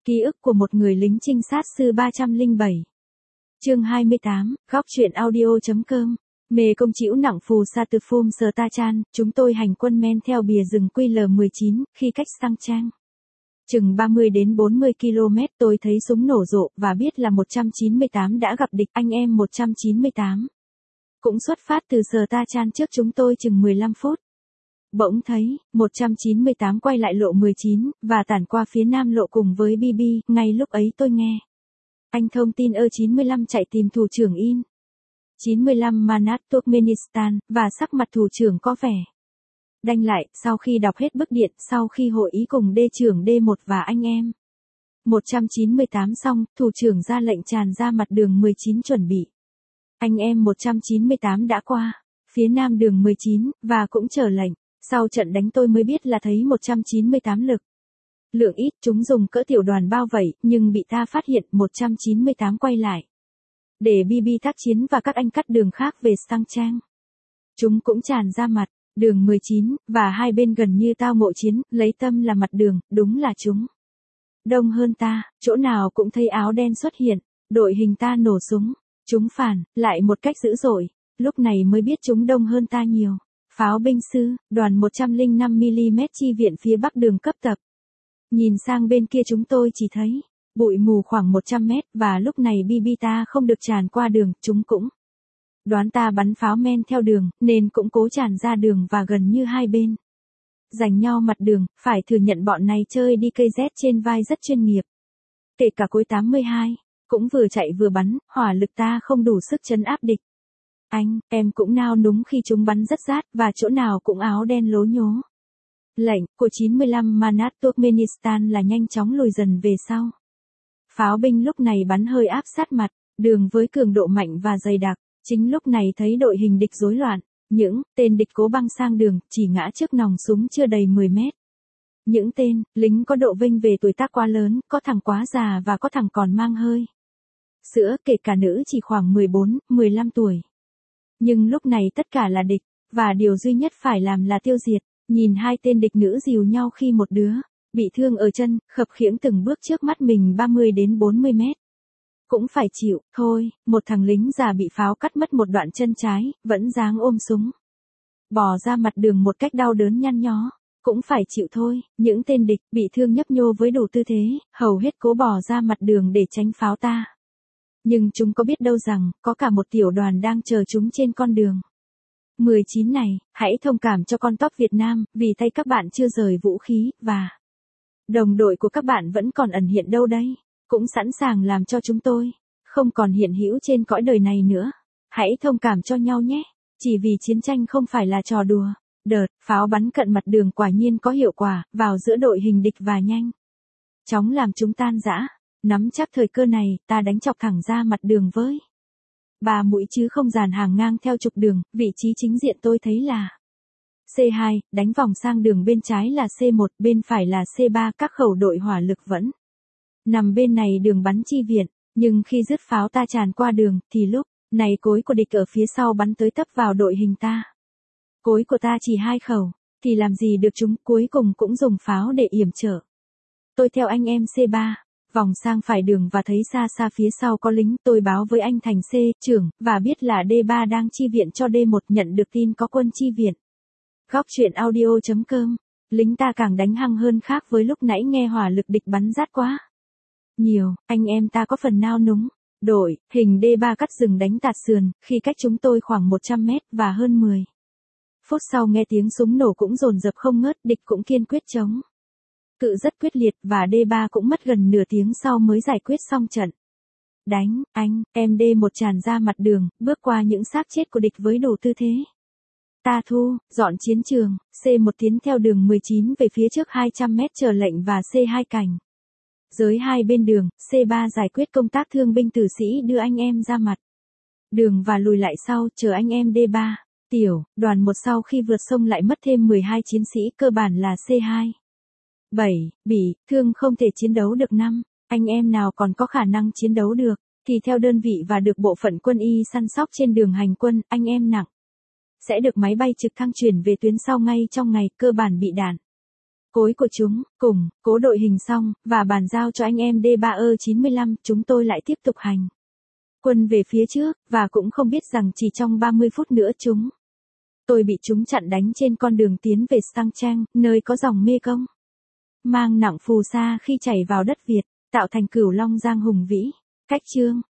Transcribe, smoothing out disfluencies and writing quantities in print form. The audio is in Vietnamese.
Ký ức của một người lính trinh sát sư 307. Chương 28, góc truyện audio.com. Mê công chịu nặng phù sa từ phum sờ ta chan, chúng tôi hành quân men theo bìa rừng QL19, khi cách Sang Trang chừng 30 đến 40 km tôi thấy súng nổ rộ và biết là 198 đã gặp địch. Anh em 198 cũng xuất phát từ sờ ta chan trước chúng tôi chừng 15 phút. Bỗng thấy 198 quay lại lộ 19 và tản qua phía nam lộ cùng với BB. Ngay lúc ấy tôi nghe anh thông tin 95 chạy tìm thủ trưởng In 95 Manat Turkmenistan và sắc mặt thủ trưởng có vẻ đanh lại sau khi đọc hết bức điện. Sau khi hội ý cùng D trưởng D1 và anh em 198 xong, thủ trưởng ra lệnh tràn ra mặt đường 19 chuẩn bị. Anh em 198 đã qua phía nam đường 19 và cũng chờ lệnh. Sau trận đánh tôi mới biết là thấy 198 lực lượng ít, chúng dùng cỡ tiểu đoàn bao vây nhưng bị ta phát hiện. 198 quay lại để BB tác chiến và các anh cắt đường khác về Sang Trang. Chúng cũng tràn ra mặt đường 19 và hai bên gần như tao ngộ chiến, lấy tâm là mặt đường. Đúng là chúng đông hơn ta, chỗ nào cũng thấy áo đen xuất hiện. Đội hình ta nổ súng, chúng phản lại một cách dữ dội. Lúc này mới biết chúng đông hơn ta nhiều. Pháo binh sư, đoàn 105mm chi viện phía bắc đường cấp tập. Nhìn sang bên kia chúng tôi chỉ thấy bụi mù khoảng 100 mét và lúc này BB ta không được tràn qua đường. Chúng cũng đoán ta bắn pháo men theo đường nên cũng cố tràn ra đường và gần như hai bên giành nhau mặt đường. Phải thừa nhận bọn này chơi DKZ trên vai rất chuyên nghiệp. Kể cả cối 82 cũng vừa chạy vừa bắn, hỏa lực ta không đủ sức trấn áp địch. Anh, em cũng nao núng khi chúng bắn rất rát và chỗ nào cũng áo đen lố nhố. Lệnh của 95 Manat Turkmenistan là nhanh chóng lùi dần về sau. Pháo binh lúc này bắn hơi áp sát mặt đường với cường độ mạnh và dày đặc. Chính lúc này thấy đội hình địch rối loạn. Những tên địch cố băng sang đường, chỉ ngã trước nòng súng chưa đầy 10 mét. Những tên lính có độ vênh về tuổi tác quá lớn, có thằng quá già và có thằng còn mang hơi sữa, kể cả nữ chỉ khoảng 14, 15 tuổi. Nhưng lúc này tất cả là địch, và điều duy nhất phải làm là tiêu diệt. Nhìn hai tên địch nữ dìu nhau khi một đứa bị thương ở chân, khập khiễng từng bước trước mắt mình 30 đến 40 mét. Cũng phải chịu, thôi, một thằng lính già bị pháo cắt mất một đoạn chân trái, vẫn dáng ôm súng bò ra mặt đường một cách đau đớn nhăn nhó. Cũng phải chịu thôi, những tên địch bị thương nhấp nhô với đủ tư thế, hầu hết cố bò ra mặt đường để tránh pháo ta. Nhưng chúng có biết đâu rằng, có cả một tiểu đoàn đang chờ chúng trên con đường 19 này. Hãy thông cảm cho con top Việt Nam, vì tay các bạn chưa rời vũ khí, và đồng đội của các bạn vẫn còn ẩn hiện đâu đây. Cũng sẵn sàng làm cho chúng tôi không còn hiện hữu trên cõi đời này nữa. Hãy thông cảm cho nhau nhé. Chỉ vì chiến tranh không phải là trò đùa. Đợt pháo bắn cận mặt đường quả nhiên có hiệu quả vào giữa đội hình địch và nhanh chóng làm chúng tan rã. Nắm chắc thời cơ này, ta đánh chọc thẳng ra mặt đường với 3 mũi chứ không dàn hàng ngang theo trục đường. Vị trí chính diện tôi thấy là C2, đánh vòng sang đường bên trái là C1, bên phải là C3. Các khẩu đội hỏa lực vẫn nằm bên này đường bắn chi viện. Nhưng khi dứt pháo ta tràn qua đường, thì lúc này cối của địch ở phía sau bắn tới tấp vào đội hình ta. Cối của ta chỉ 2 khẩu, thì làm gì được chúng, cuối cùng cũng dùng pháo để yểm trở. Tôi theo anh em C3, vòng sang phải đường và thấy xa xa phía sau có lính. Tôi báo với anh Thành C, trưởng, và biết là D3 đang chi viện cho D1, nhận được tin có quân chi viện. Góc truyện audio.com. Lính ta càng đánh hăng hơn khác với lúc nãy nghe hỏa lực địch bắn rát quá nhiều. Anh em ta có phần nao núng. Đội hình D3 cắt rừng đánh tạt sườn, khi cách chúng tôi khoảng 100 mét và hơn 10 phút sau nghe tiếng súng nổ cũng dồn dập không ngớt. Địch cũng kiên quyết chống cự rất quyết liệt và D3 cũng mất gần nửa tiếng sau mới giải quyết xong trận đánh. Anh em D1 tràn ra mặt đường, bước qua những xác chết của địch với đủ tư thế. Ta thu dọn chiến trường. C1 tiến theo đường 19 về phía trước 200 mét chờ lệnh và C2 cảnh giới hai bên đường. C3 giải quyết công tác thương binh tử sĩ, đưa anh em ra mặt đường và lùi lại sau chờ anh em D3. Tiểu đoàn 1 sau khi vượt sông lại mất thêm 12 chiến sĩ, cơ bản là C2 7 bị thương không thể chiến đấu được. 5 anh em nào còn có khả năng chiến đấu được thì theo đơn vị và được bộ phận quân y săn sóc trên đường hành quân. Anh em nặng sẽ được máy bay trực thăng chuyển về tuyến sau ngay trong ngày, cơ bản bị đạn cối của chúng, cùng, cố đội hình xong, và bàn giao cho anh em D3E95, chúng tôi lại tiếp tục hành quân về phía trước, và cũng không biết rằng chỉ trong 30 phút nữa tôi bị chúng chặn đánh trên con đường tiến về Sang Trang, nơi có dòng Mê Công mang nặng phù sa khi chảy vào đất Việt, tạo thành Cửu Long Giang hùng vĩ. Cách chương